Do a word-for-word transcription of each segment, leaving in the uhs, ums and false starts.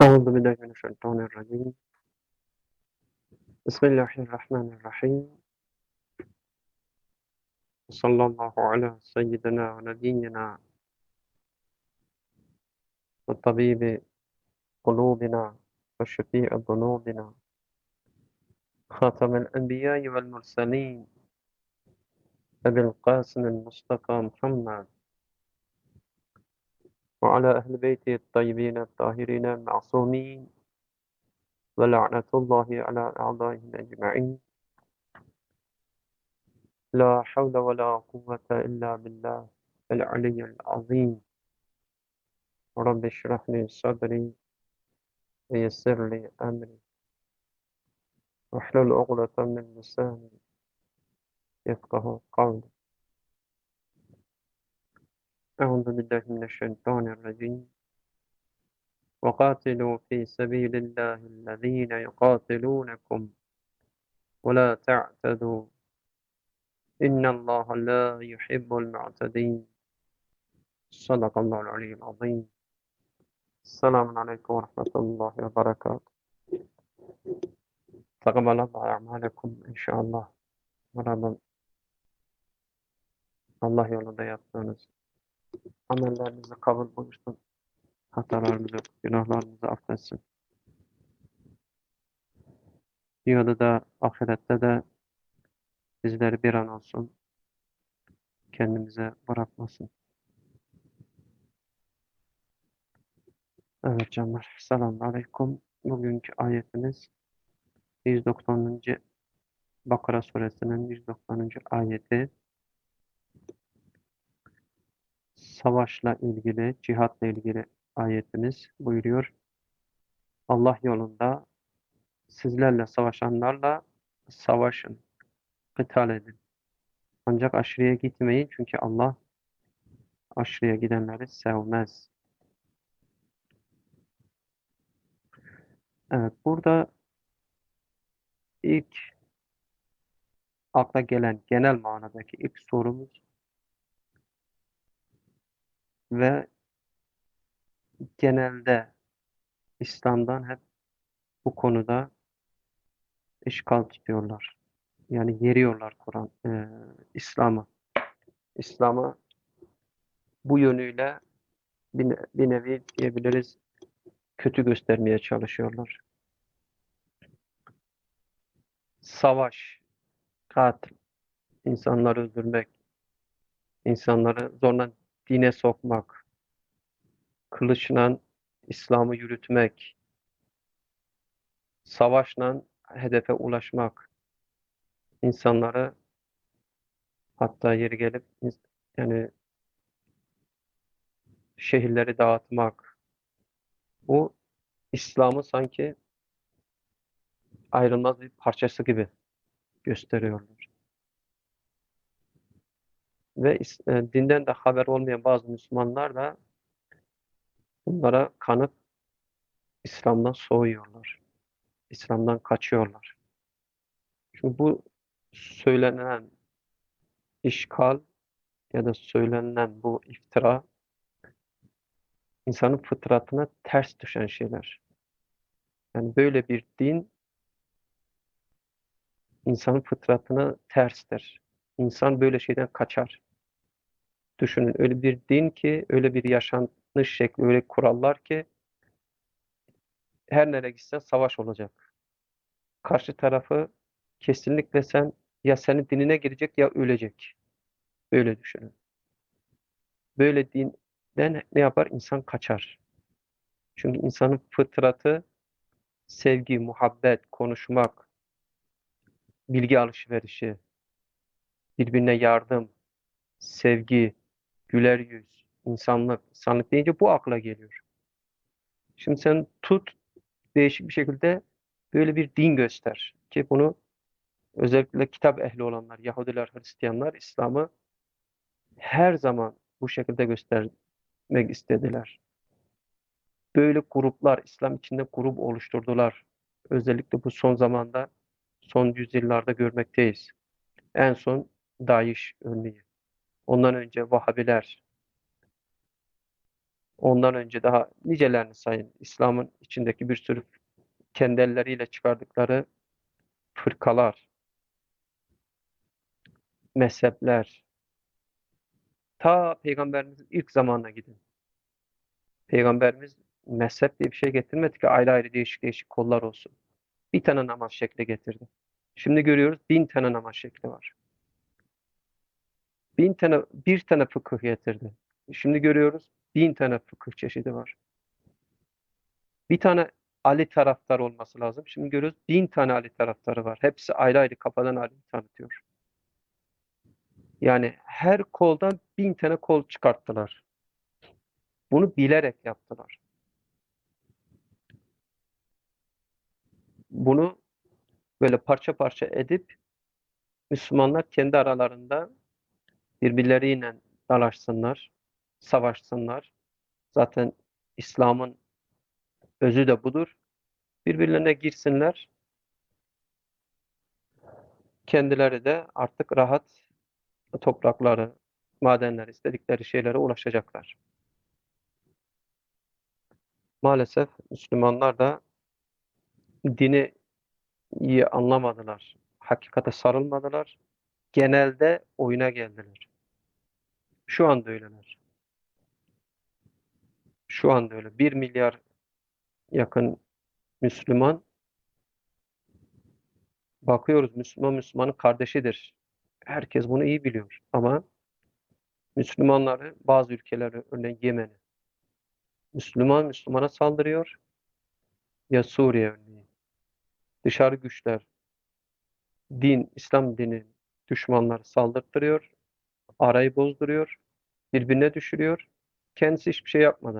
أعوذ بالله من الشيطان الرجيم. بسم الله الرحمن الرحيم. صلى الله على سيدنا ونبينا وطبيب قلوبنا وشفيع ذنوبنا خاتم الأنبياء والمرسلين أبي القاسم المصطفى محمد وعلى أهل بيته الطيبين الطاهرين المعصومين ولعنة الله على أعدائهم أجمعين. لا حول ولا قوة إلا بالله العلي العظيم. رب اشرح لي صدري ويسر لي أمري واحلل عقدة من لساني يفقه قولي. أعوذ بالله من الشيطان الرجيم. وقاتلوا في سبيل الله الذين يقاتلونكم ولا تعتدوا إن الله لا يحب المعتدين. صدق الله العلي العظيم. السلام عليكم ورحمة الله وبركاته. تقبل الله أعمالكم inşallah. Buradan Allah yolunda yaptığınız amellerinizi kabul buyursun. Hatalarımızı, günahlarımızı affetsin. Dünyada da, ahirette de bizleri bir an olsun kendimize bırakmasın. Evet canlar, selamun aleyküm. Bugünkü ayetimiz yüz doksanıncı. Bakara suresinin yüz doksanıncı ayeti. Savaşla ilgili, cihatla ilgili ayetimiz buyuruyor. Allah yolunda sizlerle savaşanlarla savaşın, kıtal edin. Ancak aşırıya gitmeyin çünkü Allah aşırıya gidenleri sevmez. Evet, burada ilk akla gelen genel manadaki ilk sorumuz ve genelde İslam'dan hep bu konuda işgal tutuyorlar. Yani yeriyorlar Kur'an, e, İslam'ı. İslam'ı bu yönüyle bir, ne- bir nevi diyebiliriz kötü göstermeye çalışıyorlar. Savaş, katil, insanları öldürmek, insanları zorla dine sokmak, kılıçla İslam'ı yürütmek, savaşla hedefe ulaşmak, insanları hatta yeri gelip ins- yani şehirleri dağıtmak. Bu İslam'ı sanki ayrılmaz bir parçası gibi gösteriyorlar. Ve is- e, dinden de haber olmayan bazı Müslümanlar da bunlara kanıp İslam'dan soğuyorlar. İslam'dan kaçıyorlar. Çünkü bu söylenen işgal ya da söylenen bu iftira insanın fıtratına ters düşen şeyler. Yani böyle bir din insanın fıtratına terstir. İnsan böyle şeyden kaçar. Düşünün öyle bir din ki, öyle bir yaşanış şekli, öyle kurallar ki her nereye gitsen savaş olacak. Karşı tarafı kesinlikle sen ya senin dinine girecek ya ölecek. Böyle düşünün. Böyle dinden ne yapar? İnsan kaçar. Çünkü insanın fıtratı sevgi, muhabbet, konuşmak, bilgi alışverişi, birbirine yardım, sevgi, güler yüz, insanlık. İnsanlık deyince bu akla geliyor. Şimdi sen tut değişik bir şekilde böyle bir din göster ki bunu özellikle kitap ehli olanlar, Yahudiler, Hristiyanlar İslam'ı her zaman bu şekilde göstermek istediler. Böyle gruplar, İslam içinde grup oluşturdular. Özellikle bu son zamanda, son yüzyıllarda görmekteyiz. En son DAEŞ örneği. Ondan önce Vahabiler, Ondan önce daha nicelerini sayın. İslam'ın içindeki bir sürü kendi elleriyle çıkardıkları fırkalar, mezhepler. Ta Peygamberimizin ilk zamanına gidin. Peygamberimiz mezhep diye bir şey getirmedi ki ayrı ayrı değişik değişik kollar olsun. Bir tane namaz şekli getirdi. Şimdi görüyoruz bin tane namaz şekli var. Bin tane, bir tane fıkıh getirdi. Şimdi görüyoruz bin tane fıkıh çeşidi var. Bir tane Ali taraftar olması lazım. Şimdi görüyoruz bin tane Ali taraftarı var. Hepsi ayrı ayrı kafadan Ali'yi tanıtıyor. Yani her koldan bin tane kol çıkarttılar. Bunu bilerek yaptılar. Bunu böyle parça parça edip Müslümanlar kendi aralarında birbirleriyle dalaşsınlar, savaşsınlar. Zaten İslam'ın özü de budur. Birbirlerine girsinler, kendileri de artık rahat toprakları, madenler, istedikleri şeylere ulaşacaklar. Maalesef Müslümanlar da dini iyi anlamadılar. Hakikate sarılmadılar. Genelde oyuna geldiler. Şu anda öyleler. Şu anda öyle. Bir milyar yakın Müslüman, bakıyoruz Müslüman Müslümanın kardeşidir. Herkes bunu iyi biliyor. Ama Müslümanları bazı ülkeleri, örneğin Yemen'i, Müslüman Müslümana saldırıyor. Ya Suriye örneğin. Dışarı güçler, din, İslam dini düşmanları saldırtırıyor. Arayı bozduruyor. Birbirine düşürüyor. Kendisi hiçbir şey yapmadan.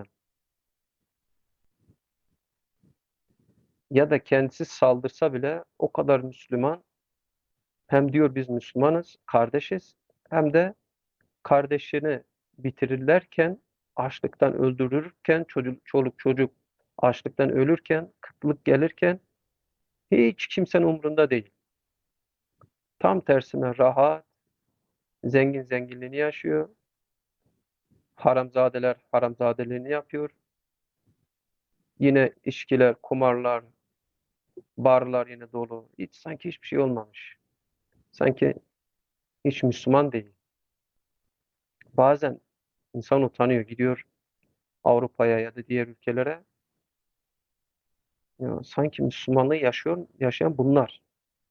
Ya da kendisi saldırsa bile o kadar Müslüman, hem diyor biz Müslümanız, kardeşiz, hem de kardeşini bitirirlerken, açlıktan öldürürken, çocuk, çoluk çocuk açlıktan ölürken, kıtlık gelirken hiç kimsenin umrunda değil. Tam tersine rahat, zengin zenginliğini yaşıyor. Haramzadeler haramzadeliğini yapıyor. Yine içkiler, kumarlar, barlar yine dolu. Hiç sanki hiçbir şey olmamış. Sanki hiç Müslüman değil. Bazen insan utanıyor, gidiyor Avrupa'ya ya da diğer ülkelere. Ya, sanki Müslümanlığı yaşıyor, yaşayan bunlar.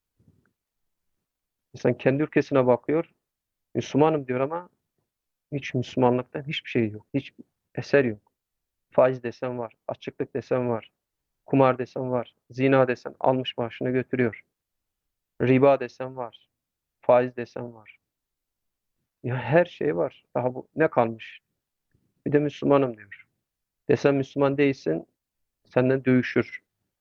İnsan kendi ülkesine bakıyor, Müslümanım diyor ama hiç Müslümanlıktan hiçbir şey yok. Hiç eser yok. Faiz desen var, açıklık desen var, kumar desen var, zina desen almış başını götürüyor. Riba desen var, faiz desen var. Ya her şey var. Daha bu ne kalmış? Bir de Müslümanım diyor. Desen Müslüman değilsin, senden dövüşür.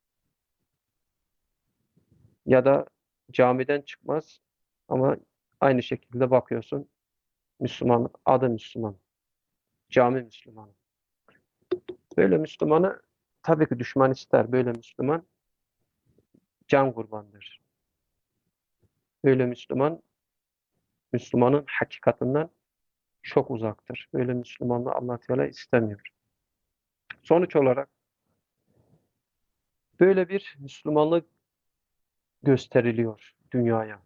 Ya da camiden çıkmaz ama aynı şekilde bakıyorsun. Müslüman, adı Müslüman, cami Müslüman. Böyle Müslümanı tabii ki düşman ister. Böyle Müslüman can kurbandır. Böyle Müslüman, Müslümanın hakikatinden çok uzaktır. Böyle Müslümanlığı Allah Teala istemiyor. Sonuç olarak böyle bir Müslümanlık gösteriliyor dünyaya.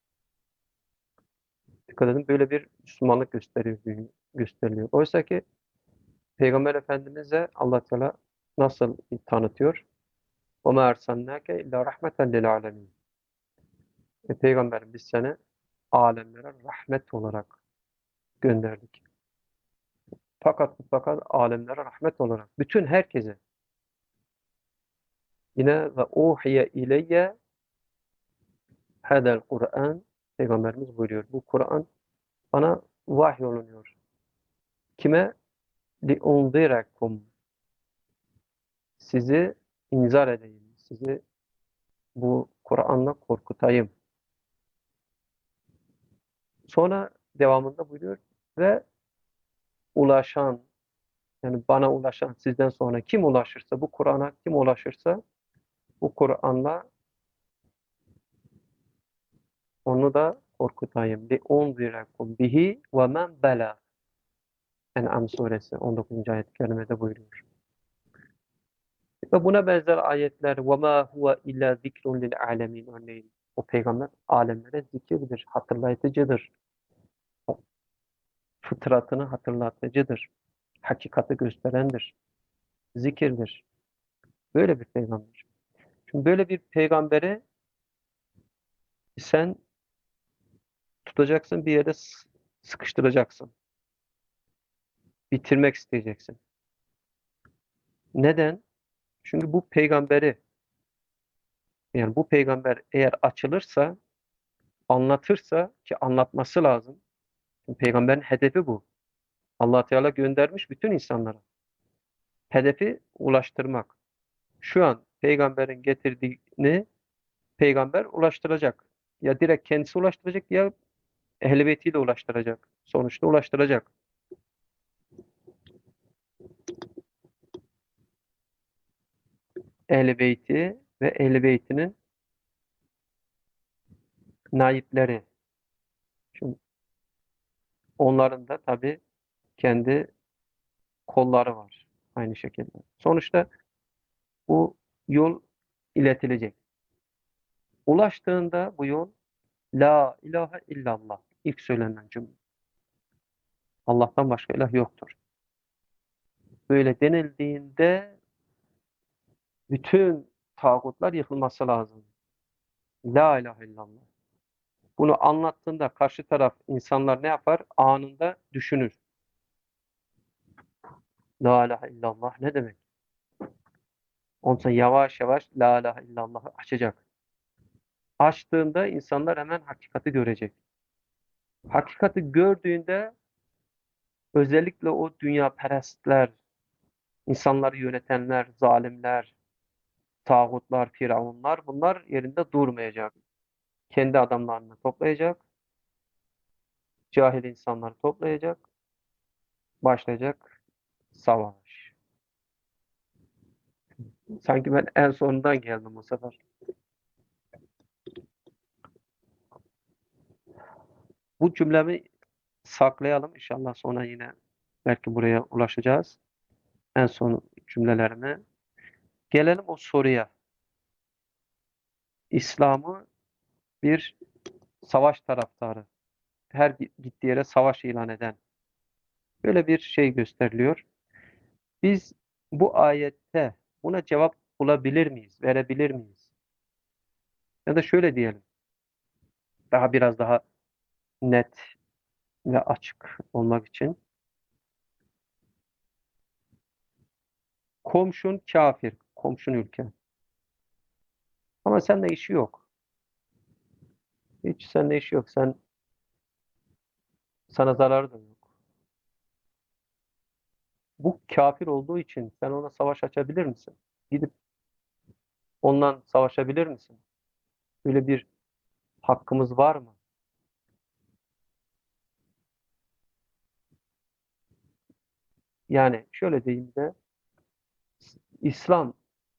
Dikkat edin, böyle bir Müslümanlık gösteriyor, gösteriliyor. Oysa ki Peygamber Efendimiz'e Allah Teala nasıl tanıtıyor? وَمَا اَرْسَلْنَاكَ اِلَّا رَحْمَةً لِلْعَالَمِينَ. E, Peygamberim biz seni alemlere rahmet olarak gönderdik. Fakat fakat alemlere rahmet olarak. Bütün herkese. Yine ve uhiye ileyye hadel Kur'an, Peygamberimiz buyuruyor. Bu Kur'an bana vahyolunuyor. Kime? لِاُنْذِرَكُمْ. Sizi inzar edeyim. Sizi bu Kur'an'la korkutayım. Sonra devamında buyuruyor ve ulaşan, yani bana ulaşan, sizden sonra kim ulaşırsa, bu Kur'an'a kim ulaşırsa, bu Kur'an'la onu da korkutayım. لِاُنْذِرَكُمْ bihi ve men bela. En'am suresi on dokuzuncu ayet-i kerimede buyuruyor. Ve buna benzer ayetler وَمَا هُوَ اِلَّا ذِكْرٌ لِلْعَالَمِينَ örneğin. O peygamber alemlere zikirdir, hatırlatıcıdır. Fıtratını hatırlatıcıdır. Hakikati gösterendir. Zikirdir. Böyle bir peygamber. Şimdi böyle bir peygamberi sen tutacaksın, bir yere sıkıştıracaksın. Bitirmek isteyeceksin. Neden? Çünkü bu peygamberi, yani bu peygamber eğer açılırsa, anlatırsa, ki anlatması lazım. Şimdi peygamberin hedefi bu. Allah Teala göndermiş bütün insanlara. Hedefi ulaştırmak. Şu an peygamberin getirdiğini peygamber ulaştıracak. Ya direkt kendisi ulaştıracak ya ehl-i beytiyle ulaştıracak. Sonuçta ulaştıracak. Ehl-i beyti ve ehl-i beytinin naipleri. Şimdi onların da tabii kendi kolları var. Aynı şekilde. Sonuçta bu yol iletilecek. Ulaştığında bu yol La ilahe illallah. İlk söylenen cümle. Allah'tan başka ilah yoktur. Böyle denildiğinde bütün tağutlar yıkılması lazım. La ilahe illallah. Bunu anlattığında karşı taraf insanlar ne yapar? Anında düşünür. La ilahe illallah ne demek? Ondan sonra yavaş yavaş La ilahe illallah'ı açacak. Açtığında insanlar hemen hakikati görecek. Hakikati gördüğünde özellikle o dünyaperestler, insanları yönetenler, zalimler, tağutlar, firavunlar bunlar yerinde durmayacak. Kendi adamlarını toplayacak, cahil insanları toplayacak, başlayacak savaş. Sanki ben en sonundan geldim bu sefer. Bu cümlemi saklayalım inşallah, sonra yine belki buraya ulaşacağız. En son cümlelerime. Gelelim o soruya. İslam'ı bir savaş taraftarı, her gittiği yere savaş ilan eden böyle bir şey gösteriliyor. Biz bu ayette buna cevap bulabilir miyiz, verebilir miyiz? Ya da şöyle diyelim, daha biraz daha net ve açık olmak için. Komşun kafir, komşun ülke. Ama seninle işi yok. Hiç seninle işi yok. Sen, sana zararı da yok. Bu kafir olduğu için sen ona savaş açabilir misin? Gidip ondan savaşabilir misin? Böyle bir hakkımız var mı? Yani şöyle diyeyim de, İslam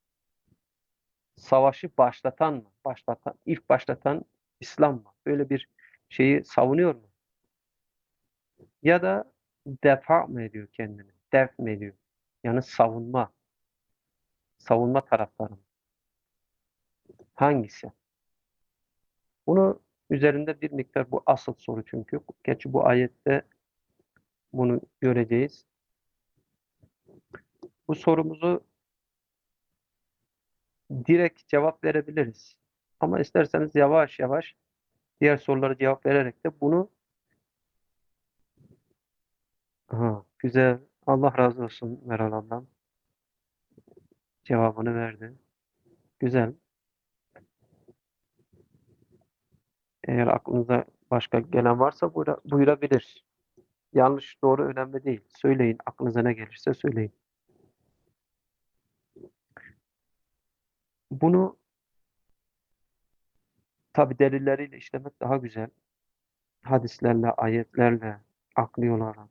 savaşı başlatan mı? Başlatan, ilk başlatan İslam mı? Böyle bir şeyi savunuyor mu? Ya da defa mı ediyor kendini? Def mi ediyor? Yani savunma, savunma taraftarı mı? Hangisi? Bunu üzerinde bir miktar, bu asıl soru çünkü. Gerçi bu ayette bunu göreceğiz. Bu sorumuzu direkt cevap verebiliriz. Ama isterseniz yavaş yavaş diğer sorulara cevap vererek de bunu. Aha, güzel. Allah razı olsun Meral ablam. Cevabını verdi. Güzel. Eğer aklınıza başka gelen varsa buyura, buyurabilir. Yanlış doğru önemli değil. Söyleyin. Aklınıza ne gelirse söyleyin. Bunu tabi delilleriyle işlemek daha güzel. Hadislerle, ayetlerle, akli olarak.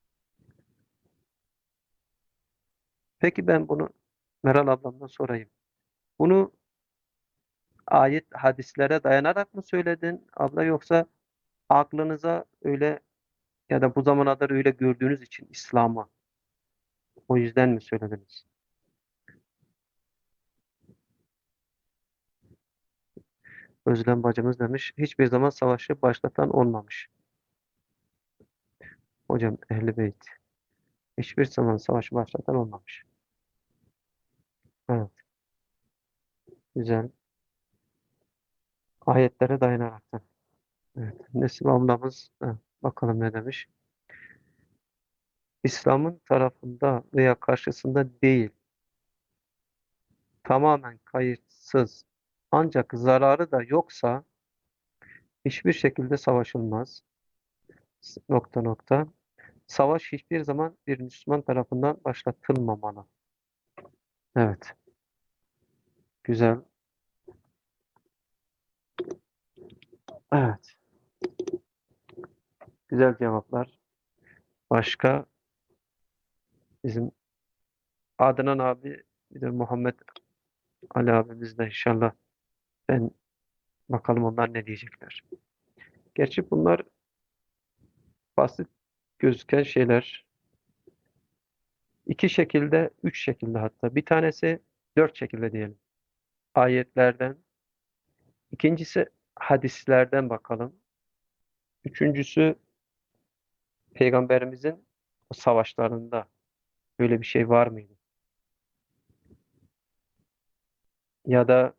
Peki ben bunu Meral ablamdan sorayım. Bunu ayet, hadislere dayanarak mı söyledin abla, yoksa aklınıza öyle Ya da bu zamana kadar öyle gördüğünüz için İslam'ı o yüzden mi söylediniz? Özlem bacımız demiş. Hiçbir zaman savaşı başlatan olmamış. Hocam Ehl-i Beyt. Hiçbir zaman savaşı başlatan olmamış. Evet. Güzel. Ayetlere dayanaraktan. Evet. Nesim ablamız evet, bakalım ne demiş. İslam'ın tarafında veya karşısında değil, tamamen kayıtsız ancak zararı da yoksa hiçbir şekilde savaşılmaz. S- Nokta nokta. Savaş hiçbir zaman bir Müslüman tarafından başlatılmamalı. Evet. Güzel. Evet. Güzel cevaplar. Başka bizim Adnan abi bir de Muhammed Ali abimiz de inşallah ben bakalım onlar ne diyecekler. Gerçi bunlar basit gözüken şeyler. İki şekilde, üç şekilde hatta. Bir tanesi dört şekilde diyelim. Ayetlerden. İkincisi hadislerden bakalım. Üçüncüsü Peygamberimizin o savaşlarında böyle bir şey var mıydı? Ya da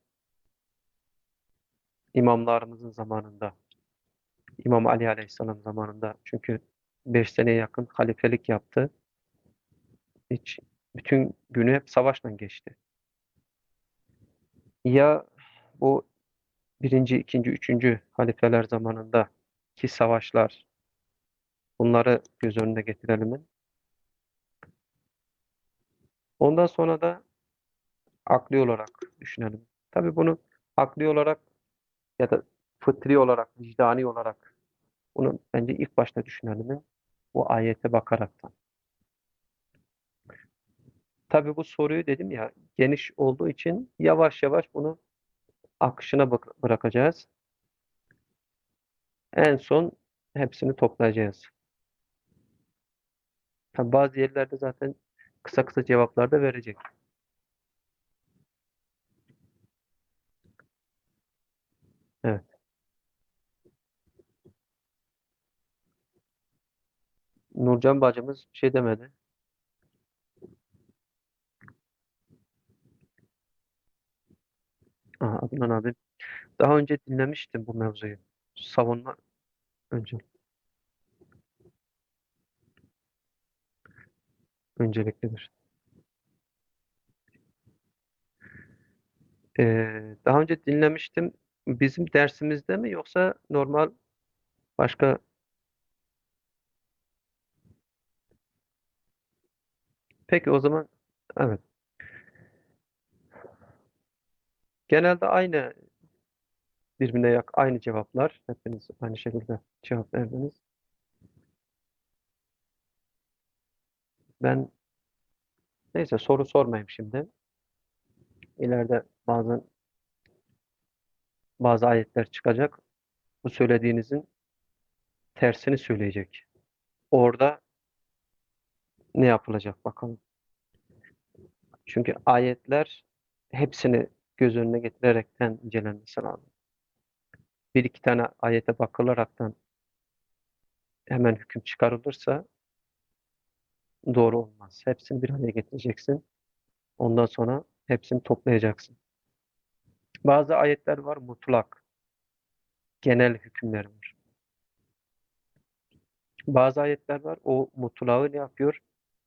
imamlarımızın zamanında, İmam Ali Aleyhisselam zamanında. Çünkü beş seneye yakın halifelik yaptı. Hiç bütün günü hep savaşla geçti. Ya bu birinci, ikinci, üçüncü halifeler zamanında ki savaşlar bunları göz önüne getirelim. Ondan sonra da akli olarak düşünelim. Tabii bunu akli olarak ya da fıtri olarak, vicdani olarak bunu bence ilk başta düşünelim. Bu ayete bakaraktan. Tabii bu soruyu dedim ya geniş olduğu için yavaş yavaş bunu akışına bak- bırakacağız. En son hepsini toplayacağız. Tabii bazı yerlerde zaten kısa kısa cevaplar da verecek. Evet. Nurcan bacımız bir şey demedi. Aha, Adnan abi. Daha önce dinlemiştim bu mevzuyu. Savunma önce, önceliklidir. Ee, daha önce dinlemiştim. Bizim dersimizde mi yoksa normal başka? Peki o zaman evet. Genelde aynı birbirine yak aynı cevaplar. Hepiniz aynı şekilde cevap verdiniz. Ben neyse soru sormayayım şimdi. İleride bazen bazı ayetler çıkacak. Bu söylediğinizin tersini söyleyecek. Orada ne yapılacak bakalım. Çünkü ayetler hepsini göz önüne getirerekten incelenmesi lazım. Bir iki tane ayete bakılaraktan hemen hüküm çıkarılırsa doğru olmaz. Hepsini bir araya getireceksin. Ondan sonra hepsini toplayacaksın. Bazı ayetler var mutlak, genel hükümler var. Bazı ayetler var o mutlağı ne yapıyor?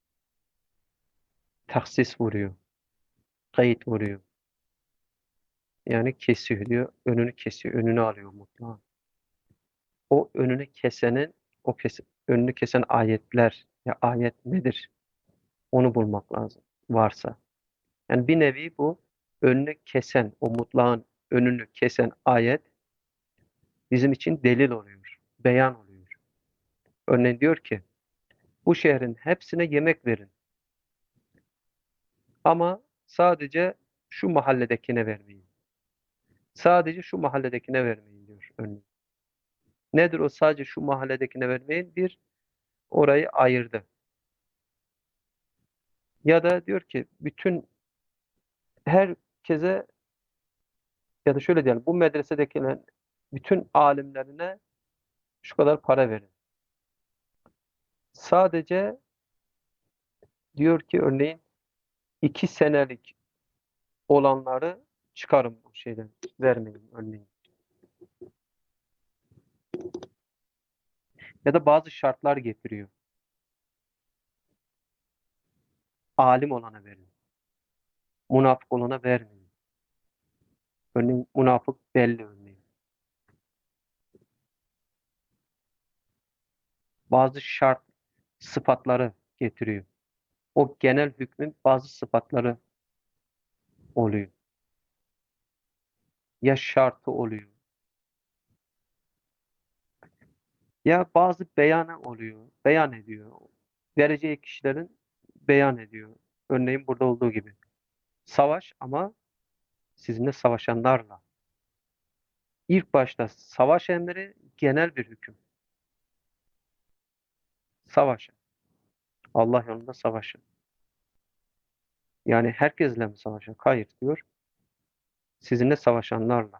Taksis vuruyor, kayıt vuruyor. Yani kesiyor diyor, önünü kesiyor, önünü alıyor mutlaka. O önünü kesenin, o kes, önünü kesen ayetler, ya ayet nedir? Onu bulmak lazım, varsa. Yani bir nevi bu önünü kesen, o mutlağın önünü kesen ayet bizim için delil oluyor, beyan oluyor. Örneğin diyor ki, bu şehrin hepsine yemek verin ama sadece şu mahalledekine vermeyin. Sadece şu mahalledekine vermeyin diyor örneğin. Nedir o sadece şu mahalledekine vermeyin? Bir, Orayı ayırdı. Ya da diyor ki bütün herkese ya da şöyle diyelim bu medresedekilerin bütün alimlerine şu kadar para verin. Sadece diyor ki örneğin iki senelik olanları çıkarın bu şeyden vermeyin örneğin. Ya da bazı şartlar getiriyor. Alim olana verin. Münafık olana vermeyin. Örneğin münafık belli örneğin. Bazı şart sıfatları getiriyor. O genel hükmün bazı sıfatları oluyor. Ya şartı oluyor. Ya bazı beyanı oluyor. Beyan ediyor. Vereceği kişilerin beyan ediyor. Örneğin burada olduğu gibi. Savaş ama sizinle savaşanlarla. İlk başta savaş emri genel bir hüküm. Savaşın. Allah yolunda savaşın. Yani herkesle mi savaşın? Hayır diyor. Sizinle savaşanlarla.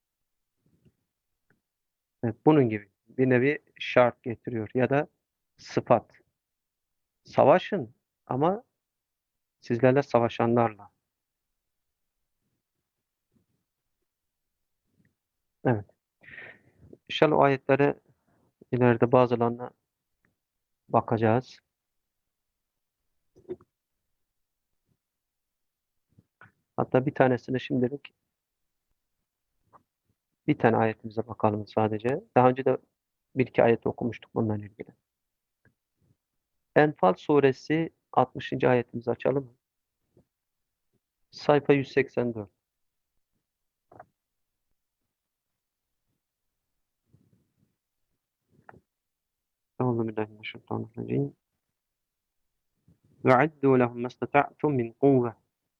Evet, bunun gibi bir nevi şart getiriyor ya da sıfat. Savaşın ama sizlerle savaşanlarla. Evet. İnşallah o ayetlere ileride bazılarına bakacağız. Hatta bir tanesini şimdilik bir tane ayetimize bakalım sadece. Daha önce de bir iki ayet okumuştuk bununla ilgili. Enfal suresi altmışıncı ayetimizi açalım mı? Sayfa yüz seksen dört. Euzubillahimineşşeytanirracim. وَعِدُّوا لَهُمْ مَا اسْتَطَعْتُم مِّنْ قُوَّةٍ.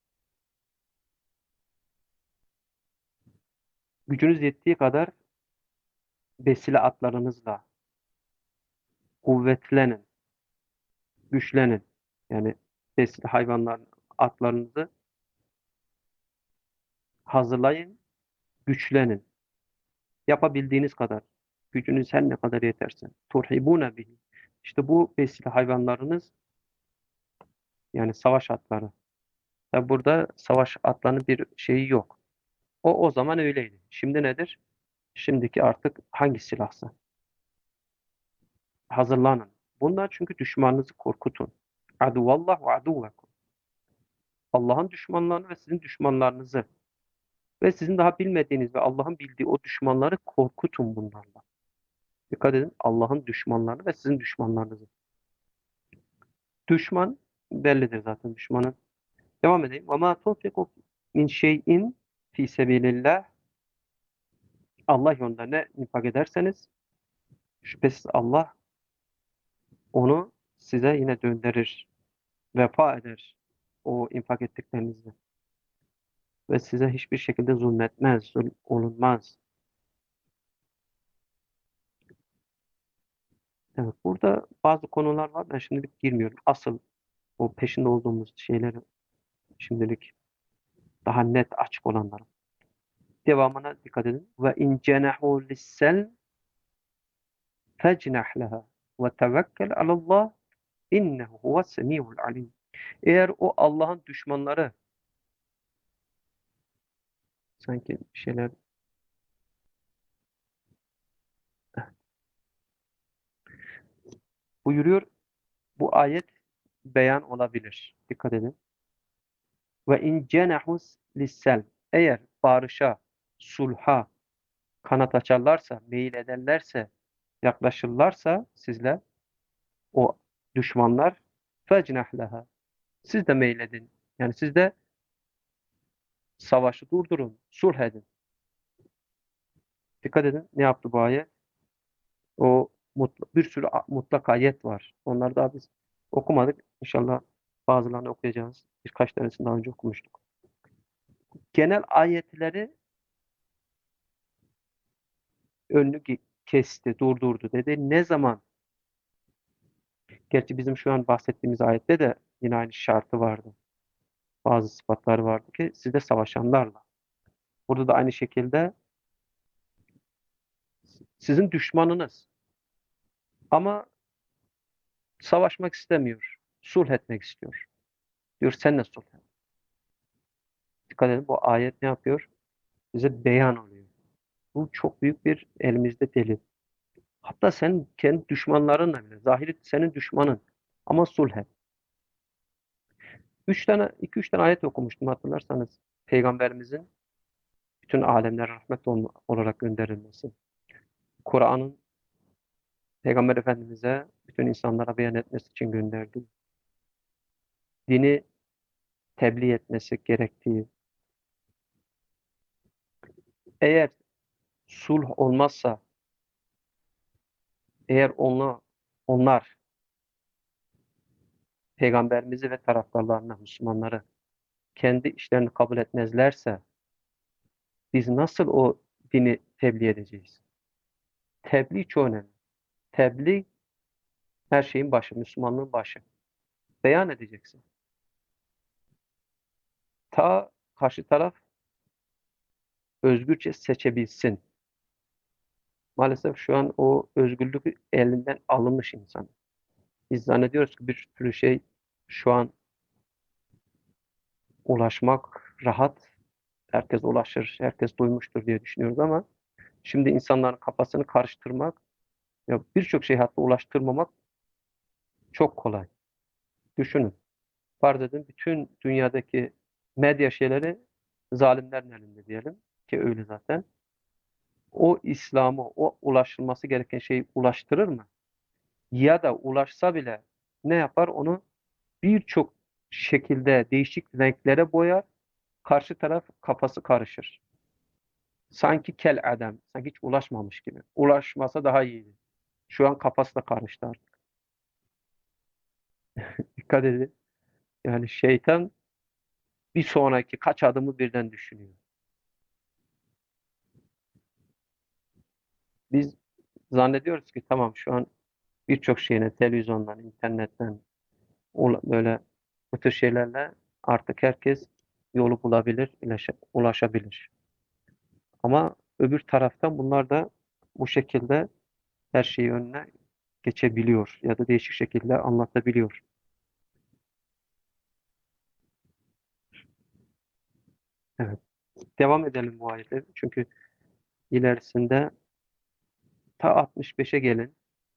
Gücünüz yettiği kadar besile atlarınızla kuvvetlenin, güçlenin. Yani besile hayvanların atlarınızı hazırlayın, güçlenin. Yapabildiğiniz kadar, gücünüz her ne kadar yeterse. Turhibune bihi. İşte bu besile hayvanlarınız yani savaş atları. Tabi burada savaş atlarının bir şeyi yok. O o zaman öyleydi. Şimdi nedir? Şimdiki artık hangi silahsa. Hazırlanın. Bunlar çünkü düşmanınızı korkutun. Aduvallah ve aduvekum. Allah'ın düşmanlarını ve sizin düşmanlarınızı ve sizin daha bilmediğiniz ve Allah'ın bildiği o düşmanları korkutun bunlarla. Dikkat edin. Allah'ın düşmanlarını ve sizin düşmanlarınızı. Düşman bellidir zaten düşmanın. Devam edeyim. وَمَا تُنْفِقُ min şeyin fi sebilillah. Allah yolunda ne infak ederseniz şüphesiz Allah onu size yine döndürür. Vefa eder o infak ettiklerinizle. Ve size hiçbir şekilde zulmetmez, zulm olunmaz. Evet, burada bazı konular var. Ben şimdilik girmiyorum. Asıl o peşinde olduğumuz şeyleri şimdilik daha net açık olanları. Devamına dikkat edin. Ve in cenahu lisselm fecnah leha ve tevekkel alallah innehu huves semiyul alim. Eğer o Allah'ın düşmanları sanki bir şeyler buyuruyor. Bu ayet beyan olabilir. Dikkat edin. Ve in cenahu lisselm. Eğer barışa, sulha kanat açarlarsa, meyil ederlerse, yaklaşırlarsa sizle o düşmanlar fecnah leha. Siz de meyledin. Yani siz de savaşı durdurun, sulh edin. Dikkat edin ne yaptı bu ayet? O mutlak, bir sürü a- mutlak ayet var. Onları daha biz okumadık. İnşallah bazılarını okuyacağız. Birkaç tanesini daha önce okumuştuk. Genel ayetleri önünü ge- kesti, durdurdu dedi. Ne zaman Gerçi bizim şu an bahsettiğimiz ayette de yine aynı şartı vardı. Bazı sıfatlar vardı ki sizde savaşanlarla. Burada da aynı şekilde sizin düşmanınız ama savaşmak istemiyor. Sulh etmek istiyor. Diyor senle sulh et. Dikkat edin bu ayet ne yapıyor? Bize beyan oluyor. Bu çok büyük bir elimizde delil. Hatta sen kendi düşmanlarınla bile, zahiri senin düşmanın ama sulh et. Üç tane, iki üç tane ayet okumuştum hatırlarsanız. Peygamberimizin bütün alemlere rahmet ol- olarak gönderilmesi. Kur'an'ın Peygamber Efendimiz'e bütün insanlara beyan etmesi için gönderdiği. Dini tebliğ etmesi gerektiği. Eğer sulh olmazsa, eğer onlar, onlar Peygamberimizi ve taraftarlarını, Müslümanları kendi işlerini kabul etmezlerse biz nasıl o dini tebliğ edeceğiz? Tebliğ çok önemli. Tebliğ her şeyin başı, Müslümanlığın başı. Beyan edeceksin. Ta karşı taraf özgürce seçebilsin. Maalesef şu an o özgürlük elinden alınmış insan. Biz zannediyoruz ki bir sürü şey şu an ulaşmak rahat. Herkes ulaşır, herkes duymuştur diye düşünüyoruz ama şimdi insanların kafasını karıştırmak, ya birçok şey hatta ulaştırmamak çok kolay. Düşünün. Farz edin bütün dünyadaki medya şeyleri zalimlerin elinde diyelim ki öyle zaten. O İslam'ı, o ulaşılması gereken şeyi ulaştırır mı? Ya da ulaşsa bile ne yapar? Onu birçok şekilde değişik renklere boyar. Karşı taraf kafası karışır. Sanki kel adam, sanki hiç ulaşmamış gibi. Ulaşmasa daha iyiydi. Şu an kafası da karıştı artık. Dikkat edin. Yani şeytan bir sonraki kaç adımı birden düşünüyor. Biz zannediyoruz ki tamam şu an birçok şeyine televizyondan, internetten ula- böyle bu tür şeylerle artık herkes yolu bulabilir, ulaşa- ulaşabilir. Ama öbür taraftan bunlar da bu şekilde her şeyi önüne geçebiliyor ya da değişik şekilde anlatabiliyor. Evet. Devam edelim bu ayete. Çünkü ilerisinde ta altmış beşe gelin.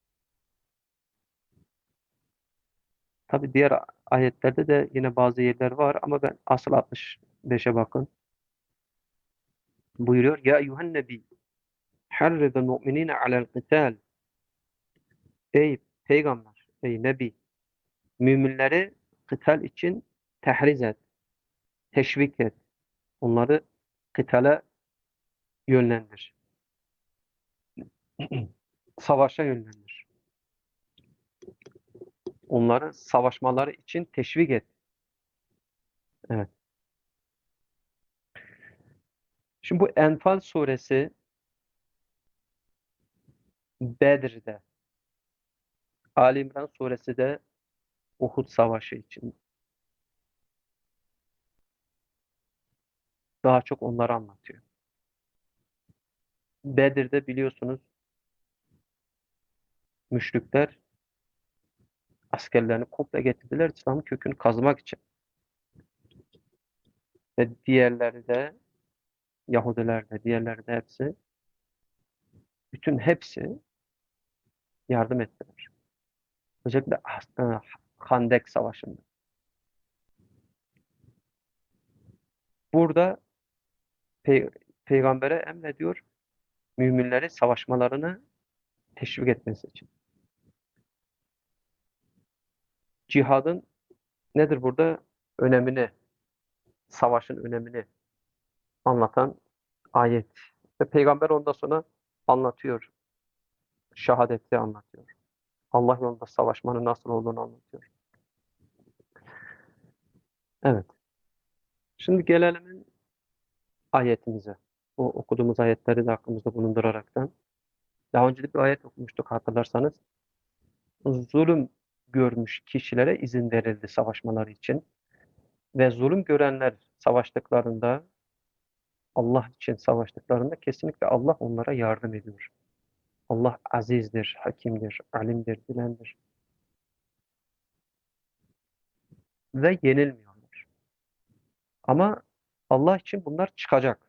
Tabi diğer ayetlerde de yine bazı yerler var ama ben asıl altmış beşe bakın. Buyuruyor. Ya eyyühen nebi harridil mu'minine alel qital. Ey peygamber, ey nebi, müminleri kıtal için tehriz et, teşvik et. Onları kıtale yönlendir. Savaşa yönlendir. Onları savaşmaları için teşvik et. Evet. Şimdi bu Enfal suresi Bedir'de, Ali İmran suresi de Uhud savaşı için daha çok onları anlatıyor. Bedir'de biliyorsunuz müşrikler askerlerini komple getirdiler İslam'ın kökünü kazımak için. Ve diğerleri de Yahudiler de diğerleri de hepsi bütün hepsi yardım ettiler. Özellikle e, Handek Savaşı'nda. Burada Pey Peygamber'e emrediyor müminleri savaşmalarını teşvik etmesi için. Cihadın nedir burada? Önemini, savaşın önemini anlatan ayet. Ve Peygamber ondan sonra anlatıyor. Şehadeti anlatıyor. Allah yolunda savaşmanın nasıl olduğunu anlatıyor. Evet. Şimdi gelelim ayetimize. Bu okuduğumuz ayetleri de aklımızda bulunduraraktan. Daha önce de bir ayet okumuştuk hatırlarsanız. Zulüm görmüş kişilere izin verildi savaşmaları için. Ve zulüm görenler savaştıklarında, Allah için savaştıklarında kesinlikle Allah onlara yardım ediyor. Allah azizdir, hakimdir, alimdir, bilendir ve yenilmiyorlar. Ama Allah için bunlar çıkacak.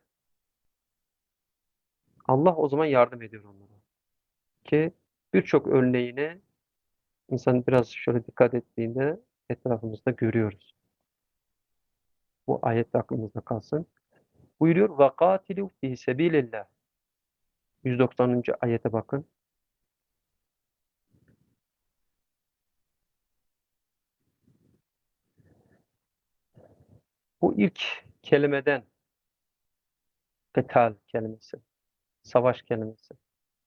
Allah o zaman yardım ediyor onlara. Ki birçok örneğini insan biraz şöyle dikkat ettiğinde etrafımızda görüyoruz. Bu ayet de aklımızda kalsın. Buyuruyor وَقَاتِلُوا فِي سَب۪يلِ اللّٰهِ yüz doksanıncı ayete bakın. Bu ilk kelimeden kıtal kelimesi, savaş kelimesi.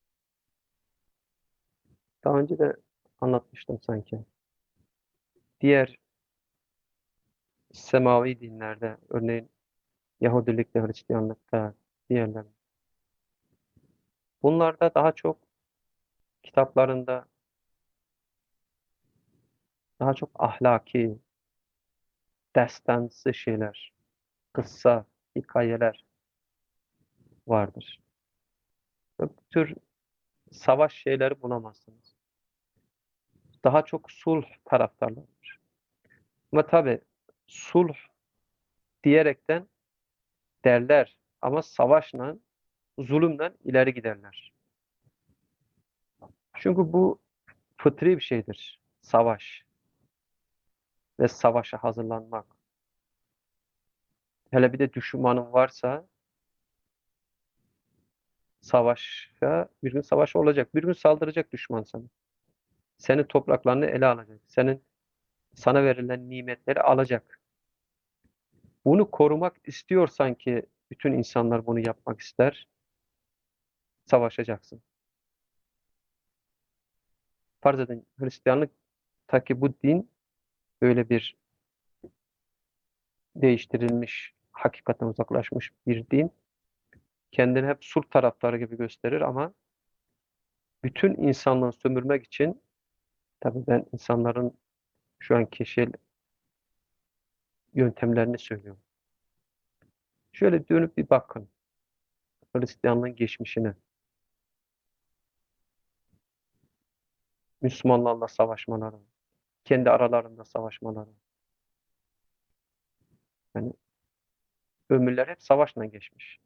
Daha önce de anlatmıştım sanki. Diğer semavi dinlerde, örneğin Yahudilikte, Hristiyanlıkta, diğerlerinde. Bunlarda daha çok kitaplarında daha çok ahlaki, destansı şeyler, kıssa, hikayeler vardır. Ve bu tür savaş şeyleri bulamazsınız. Daha çok sulh taraftarlarıdır. Ama tabii sulh diyerekten derler ama savaşla, zulümle ileri giderler. Çünkü bu fıtri bir şeydir. Savaş ve savaşa hazırlanmak. Hele bir de düşmanın varsa savaşa, bir gün savaş olacak. Bir gün saldıracak düşman sana. Senin topraklarını ele alacak. Senin sana verilen nimetleri alacak. Bunu korumak istiyorsan ki bütün insanlar bunu yapmak ister, savaşacaksın. Farz edin Hristiyanlıktaki bu din böyle bir değiştirilmiş, hakikaten uzaklaşmış bir din. Kendini hep sulh taraftarı gibi gösterir ama bütün insanlığı sömürmek için, tabii ben insanların şu anki şey yöntemlerini söylüyorum. Şöyle dönüp bir bakın Hristiyanlığın geçmişine. Müslümanlarla savaşmaları, kendi aralarında savaşmaları. Yani ömürler hep savaşla geçmiş.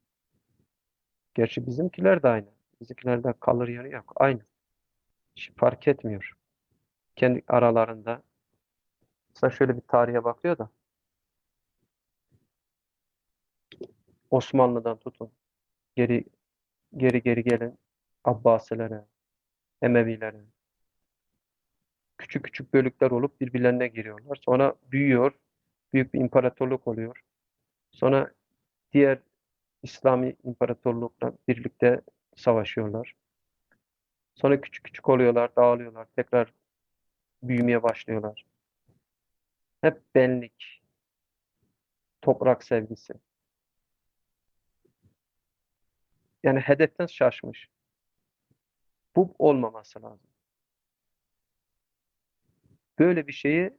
Gerçi bizimkiler de aynı. Bizimkilerde kalır yanı yok. Aynı. Hiç fark etmiyor. Kendi aralarında. Mesela şöyle bir tarihe bakıyor da Osmanlı'dan tutun. Geri geri geri gelin Abbasilere, Emevilere. Küçük küçük bölükler olup birbirlerine giriyorlar. Sonra büyüyor. Büyük bir imparatorluk oluyor. Sonra diğer İslami imparatorlukla birlikte savaşıyorlar. Sonra küçük küçük oluyorlar, dağılıyorlar. Tekrar büyümeye başlıyorlar. Hep benlik, toprak sevgisi. Yani hedeften şaşmış. Bu olmaması lazım. Böyle bir şeyi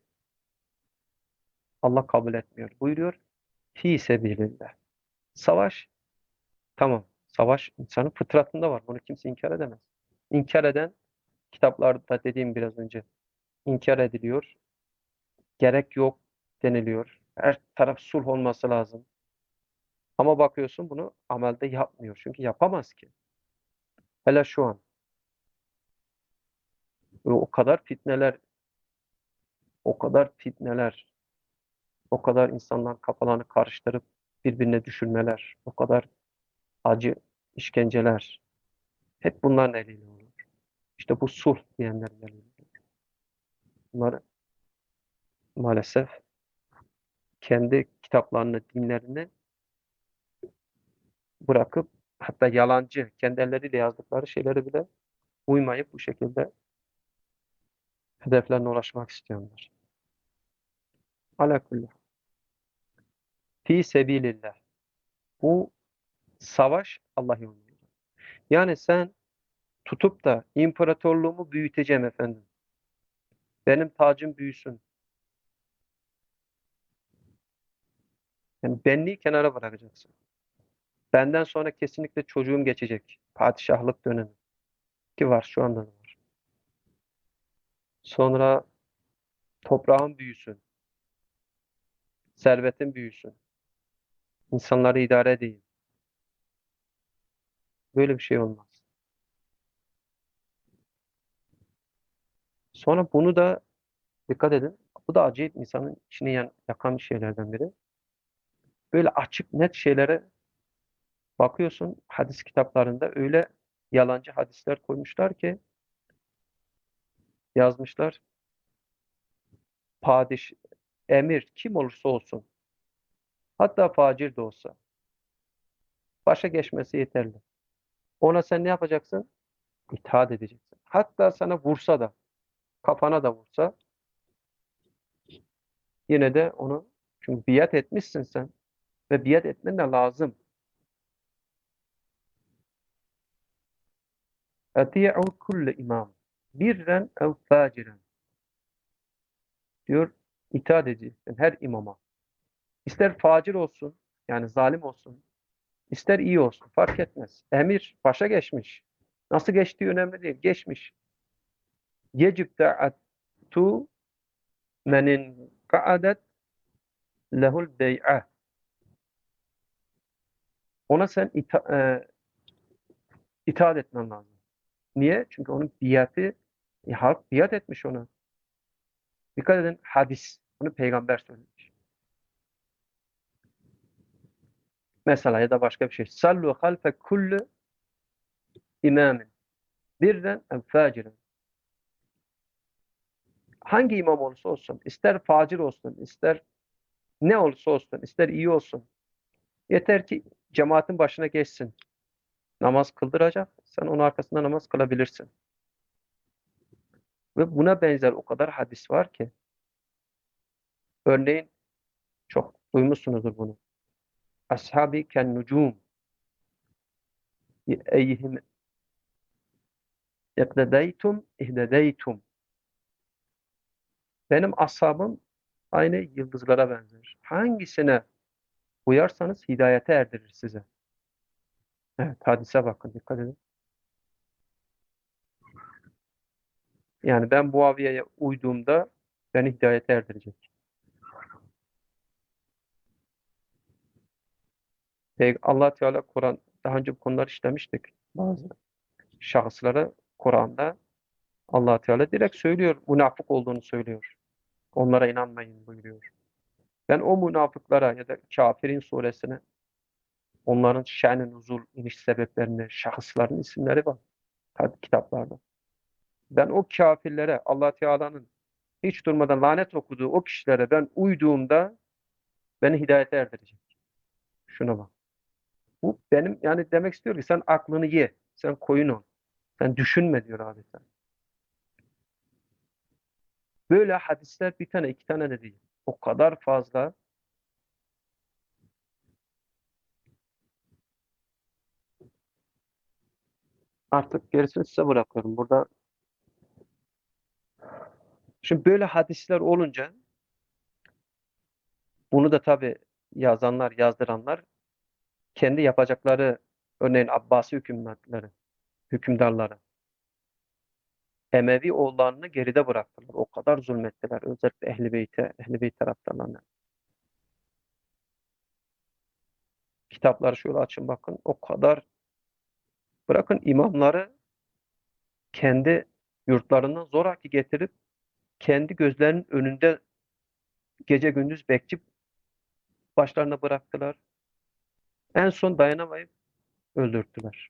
Allah kabul etmiyor. Buyuruyor. Fi sebilillah. Savaş, tamam. Savaş insanın fıtratında var. Bunu kimse inkar edemez. İnkar eden kitaplarda dediğim biraz önce inkar ediliyor. Gerek yok deniliyor. Her taraf sulh olması lazım. Ama bakıyorsun bunu amelde yapmıyor. Çünkü yapamaz ki. Hele şu an. Ve o kadar fitneler, o kadar fitneler, o kadar insanların kafalarını karıştırıp birbirine düşürmeler, o kadar acı işkenceler. Hep bunların eliyle olur. İşte bu sulh diyenlerin eliyle olur. Bunlar maalesef kendi kitaplarını, dinlerini bırakıp hatta yalancı, kendi elleriyle yazdıkları şeyleri bile uymayıp bu şekilde hedeflerine ulaşmak istiyorlar. Ala kulli. Fi sebilillah. Bu savaş Allah yolunda. Yani sen tutup da imparatorluğumu büyüteceğim efendim. Benim tacım büyüsün. Yani benliği kenara bırakacaksın. Benden sonra kesinlikle çocuğum geçecek. Padişahlık dönemi. Ki var, şu anda da var. Sonra toprağın büyüsün. Servetin büyüsün. İnsanları idare edeyim. Böyle bir şey olmaz. Sonra bunu da dikkat edin. Bu da acayip insanın içini yan- yakan şeylerden biri. Böyle açık net şeylere bakıyorsun, hadis kitaplarında öyle yalancı hadisler koymuşlar ki, yazmışlar. Padiş, emir kim olursa olsun, hatta facir de olsa başa geçmesi yeterli. Ona sen ne yapacaksın? İtaat edeceksin. Hatta sana vursa da, kafana da vursa, yine de onu, çünkü biat etmişsin sen ve biat etmen de lazım. Ati'u kulle imam. Birren ev faciren. Diyor, itaat edeceksin her imama. İster facir olsun, yani zalim olsun, ister iyi olsun, fark etmez. Emir başa geçmiş. Nasıl geçtiği önemli değil, geçmiş. Yecib ta'attu menin ka'adet lehul bey'ah. Ona sen ita e, itaat etmen lazım. Niye? Çünkü onun biatı, e, halk biat etmiş ona. Dikkat edin, hadis. Bunu peygamber söylemiş. Mesela ya da başka bir şey. Sallu halfe kullu imamin. Birden en faciren. Hangi imam olursa olsun, ister facir olsun, ister ne olursa olsun, ister iyi olsun. Yeter ki cemaatin başına geçsin. Namaz kıldıracak. Sen onun arkasında namaz kılabilirsin. Ve buna benzer o kadar hadis var ki. Örneğin, çok duymuşsunuzdur bunu. Ashabi ken nucum. Eyyihim iktedeytum ihtedeytum. Benim ashabım aynı yıldızlara benzer. Hangisine uyarsanız hidayete erdirir size. Evet, hadise bakın, dikkat edin. Yani ben bu Muaviye'ye uyduğumda beni hidayete erdirecek. Peyg- Allah Teala Kur'an, daha önce bu konuları işlemiştik. Bazı şahıslara Kur'an'da Allah Teala direkt söylüyor, münafık olduğunu söylüyor. Onlara inanmayın buyuruyor. Ben o münafıklara ya da Kafirin suresine, onların şen-i nuzul iniş sebeplerini, şahısların isimleri var tabi kitaplarda. Ben o kafirlere, Allah Teala'nın hiç durmadan lanet okuduğu o kişilere ben uyduğumda beni hidayete erdirecek. Şuna bak. Bu benim, yani demek istiyor ki sen aklını ye. Sen koyun ol. Sen düşünme diyor adeta. Böyle hadisler bir tane iki tane de değil. O kadar fazla. Artık gerisini size bırakıyorum. Burada şimdi böyle hadisler olunca bunu da tabii yazanlar, yazdıranlar kendi yapacakları, örneğin Abbasi hükümdarları, hükümdarları, Emevi oğullarını geride bıraktılar. O kadar zulmettiler. Özellikle Ehl-i Beyt'e, Ehl-i Beyt taraftarlarına. Kitapları şöyle açın bakın. O kadar, bırakın imamları kendi yurtlarından zoraki getirip kendi gözlerinin önünde gece gündüz bekçi başlarına bıraktılar. En son dayanamayıp öldürttüler.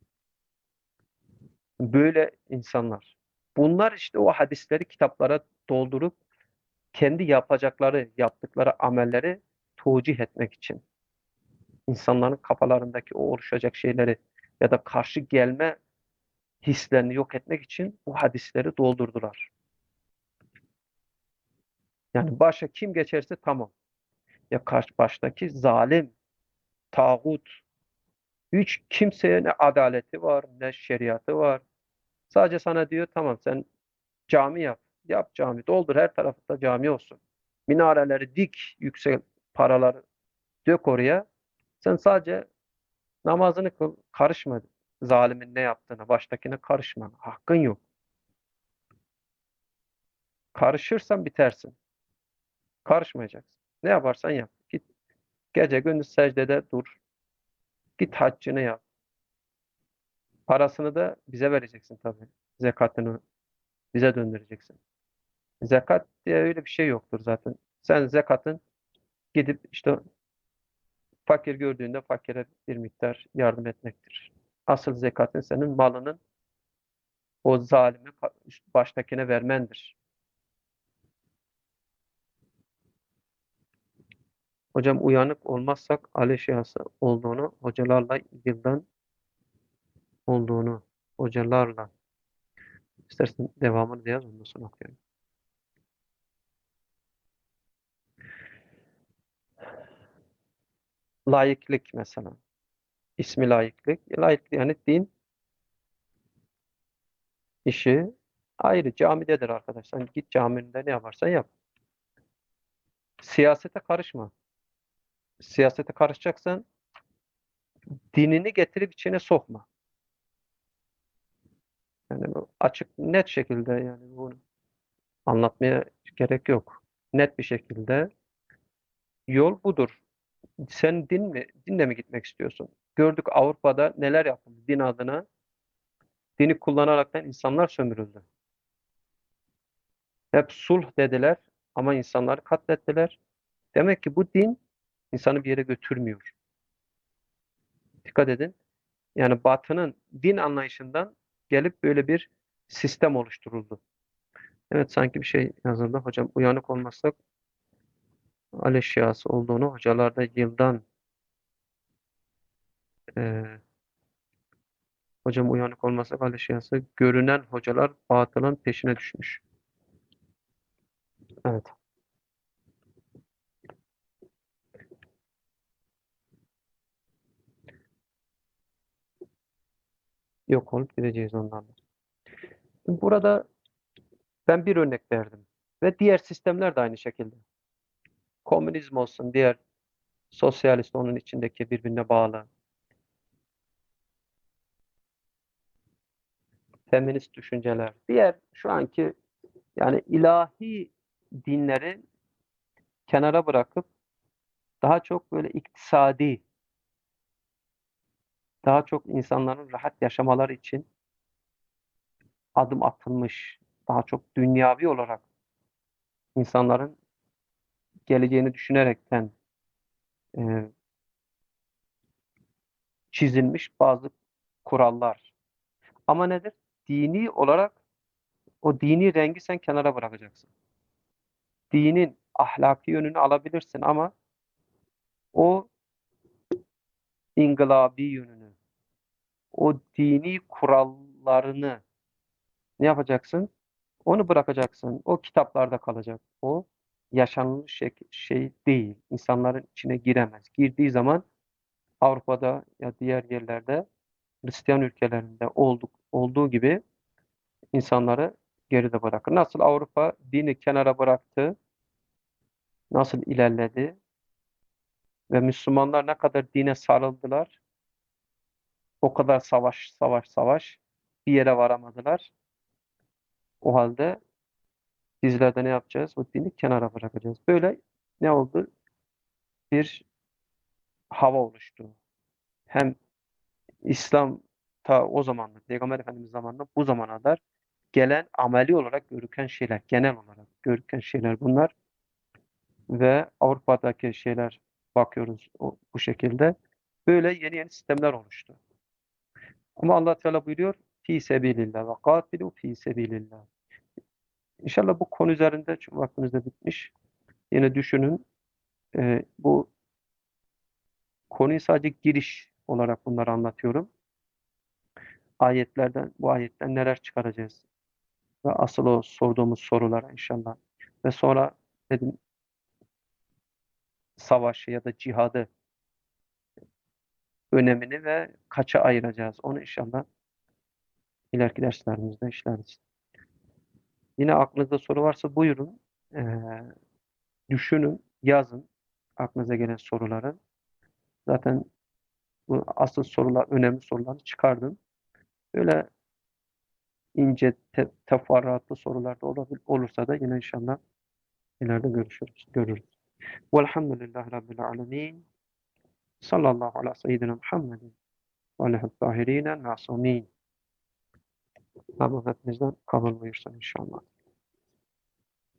Böyle insanlar. Bunlar işte o hadisleri kitaplara doldurup kendi yapacakları, yaptıkları amelleri tevcih etmek için, insanların kafalarındaki o oluşacak şeyleri ya da karşı gelme hislerini yok etmek için bu hadisleri doldurdular. Yani başa kim geçerse tamam. Ya karşı baştaki zalim, tağut, hiç kimseye ne adaleti var, ne şeriatı var. Sadece sana diyor tamam sen cami yap. Yap cami. Doldur, her tarafta cami olsun. Minareleri dik, yüksek paraları dök oraya. Sen sadece namazını kıl. Karışma zalimin ne yaptığına. Baştakine karışma. Hakkın yok. Karışırsan bitersin. Karışmayacaksın. Ne yaparsan yap. Git gece gündüz secdede dur. Git haccını yap. Parasını da bize vereceksin tabii. Zekatını bize döndüreceksin. Zekat diye öyle bir şey yoktur zaten. Sen zekatın gidip işte fakir gördüğünde fakire bir miktar yardım etmektir. Asıl zekatın senin malının o zalime baştakine vermendir. Hocam uyanık olmazsak aleşyası olduğunu, hocalarla yıldan olduğunu, hocalarla. İstersen devamını da yaz, ondan sonra okuyalım. Laiklik mesela. İsmi laiklik. Laiklik yani din işi ayrı. Camidedir arkadaşlar. Sen git caminde ne yaparsan yap. Siyasete karışma. Siyasete karışacaksan dinini getirip içine sokma. Yani bu açık net şekilde, yani bunu anlatmaya gerek yok. Net bir şekilde yol budur. Sen din mi, dinle mi gitmek istiyorsun? Gördük Avrupa'da neler yapıldı din adına. Dini kullanaraktan insanlar sömürüldü. Hep sulh dediler ama insanları katlettiler. Demek ki bu din insanı bir yere götürmüyor. Dikkat edin. Yani Batı'nın din anlayışından gelip böyle bir sistem oluşturuldu. Evet, sanki bir şey yazıldı. Hocam uyanık olmazsak aleşyası olduğunu hocalarda yıldan e, hocam uyanık olmazsak aleşyası görünen hocalar batılın peşine düşmüş. Evet. Yok olup gideceğiz onlarla. Burada ben bir örnek verdim. Ve diğer sistemler de aynı şekilde. Komünizm olsun, diğer sosyalist onun içindeki birbirine bağlı. Feminist düşünceler. Diğer şu anki yani ilahi dinleri kenara bırakıp daha çok böyle iktisadi, daha çok insanların rahat yaşamaları için adım atılmış, daha çok dünyavi olarak insanların geleceğini düşünerekten e, çizilmiş bazı kurallar. Ama nedir? Dini olarak o dini rengi sen kenara bırakacaksın. Dinin ahlaki yönünü alabilirsin ama o inkılabi yönünü, o dini kurallarını ne yapacaksın? Onu bırakacaksın. O kitaplarda kalacak. O yaşanmış şey, şey değil. İnsanların içine giremez. Girdiği zaman Avrupa'da ya diğer yerlerde Hristiyan ülkelerinde olduk, olduğu gibi insanları geride bırakır. Nasıl Avrupa dini kenara bıraktı, nasıl ilerledi ve Müslümanlar ne kadar dine sarıldılar, o kadar savaş, savaş, savaş bir yere varamadılar. O halde bizler de ne yapacağız? O dini kenara bırakacağız. Böyle ne oldu? Bir hava oluştu. Hem İslam ta o zamanlar, Peygamber Efendimiz zamanında bu zamana kadar gelen ameli olarak görüken şeyler, genel olarak görüken şeyler bunlar ve Avrupa'daki şeyler bakıyoruz o, bu şekilde. Böyle yeni yeni sistemler oluştu. Ama Allah Teala buyuruyor fi sebilillah ve katilu fi sebilillah. İnşallah bu konu üzerinde, çünkü vaktimiz de bitmiş. Yine düşünün, e, bu konuyu sadece giriş olarak bunları anlatıyorum. Ayetlerden, bu ayetten neler çıkaracağız? Ve asıl o sorduğumuz sorulara inşallah. Ve sonra dedim savaşı ya da cihadı önemini ve kaça ayıracağız. Onu inşallah ileriki derslerimizde işleriz. Yine aklınızda soru varsa buyurun. Ee, düşünün, yazın aklınıza gelen soruları. Zaten bu asıl sorular, önemli soruları çıkardım. Böyle ince, te teferruatlı sorular da olabilir, olursa da yine inşallah ileride görüşürüz, görürüz. Velhamdülillahi Rabbil alemin. Sallallahu ala seyyidina Muhammedin ve aleyhi tahirine masumin. Allah hepimizden kabul buyursun inşallah.